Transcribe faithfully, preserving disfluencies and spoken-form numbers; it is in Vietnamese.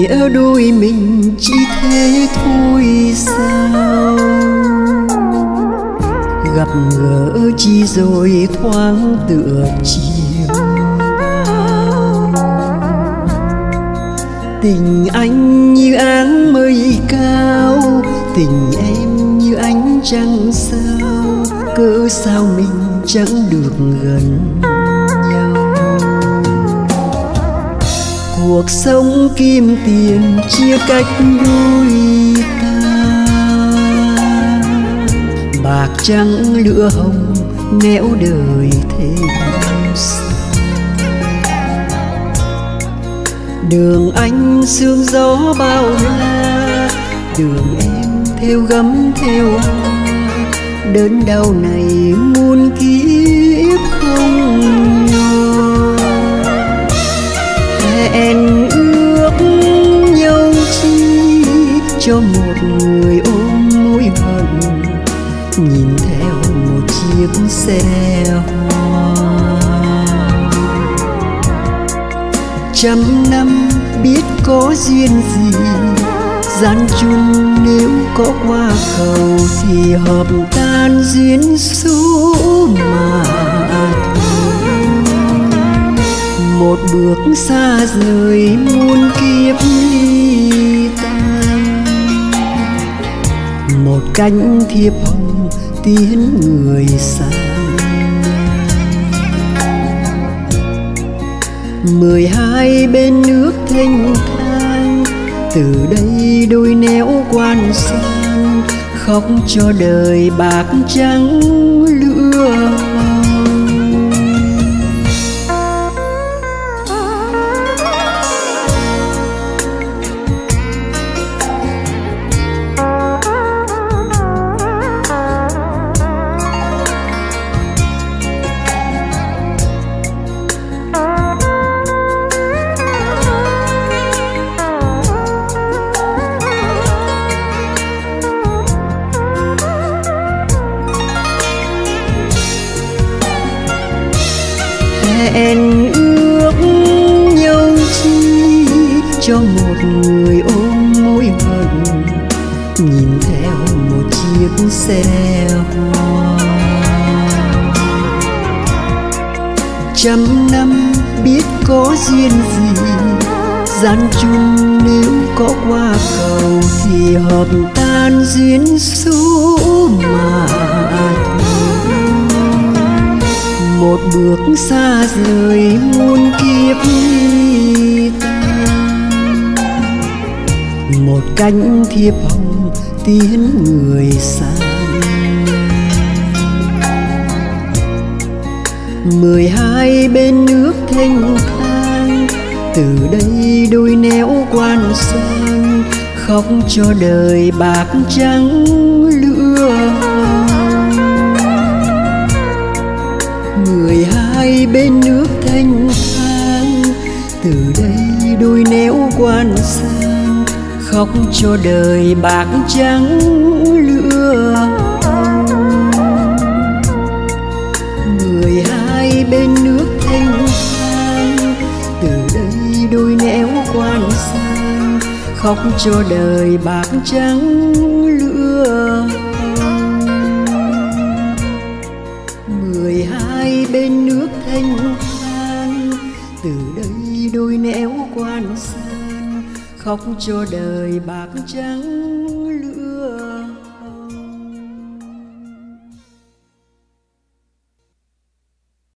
nghĩa đôi mình chỉ thế thôi sao? Gặp gỡ chi rồi thoáng tựa chiều bao. Tình anh như áng mây cao, tình em như ánh trăng sao. Cớ sao mình chẳng được gần nhau? Cuộc sống kim tiền chia cách đôi ta, bạc trắng lửa hồng nẻo đời thêm xa. Đường anh sương gió bao la, đường em theo gấm theo hoa. Đớn đau này muôn kiếp không nhỏ. Hẹn ước nhau chi cho một người ôm mối hận, nhìn theo một chiếc xe hoa. Trăm năm biết có duyên gì, gian chung nếu có qua cầu thì hợp tan duyên số mà thôi. Một bước xa rời muôn kiếp ly tan, một cánh thiệp hồng tiến người sang. Mười hai bên nước thanh thang, từ đây đôi néo quan sang. Khóc cho đời bạc trắng lửa hồng. Hẹn ước nhau chi cho một người ôm mối hận, nhìn theo một chiếc xe hoa. Trăm năm biết có duyên gì, gian chung nếu có qua cầu thì hợp tan duyên số mà thôi. Một bước xa rời muôn kiếp ly tan, một cánh thiệp hồng tiến người sang. Mười hai bên nước thanh thang, từ đây đôi néo quan sang. Khóc cho đời bạc trắng lửa hồng. Mười hai bên nước thanh thang, từ đây đôi néo quan sang. Khóc cho đời bạc trắng lửa hồng. Mười hai bên nước thanh thang, từ đây đôi néo quan sang. Khóc cho đời bạc trắng lửa hồng. Mười hai bên nước thanh thang, từ đây đôi néo quan sang. Khóc cho đời bạc trắng lửa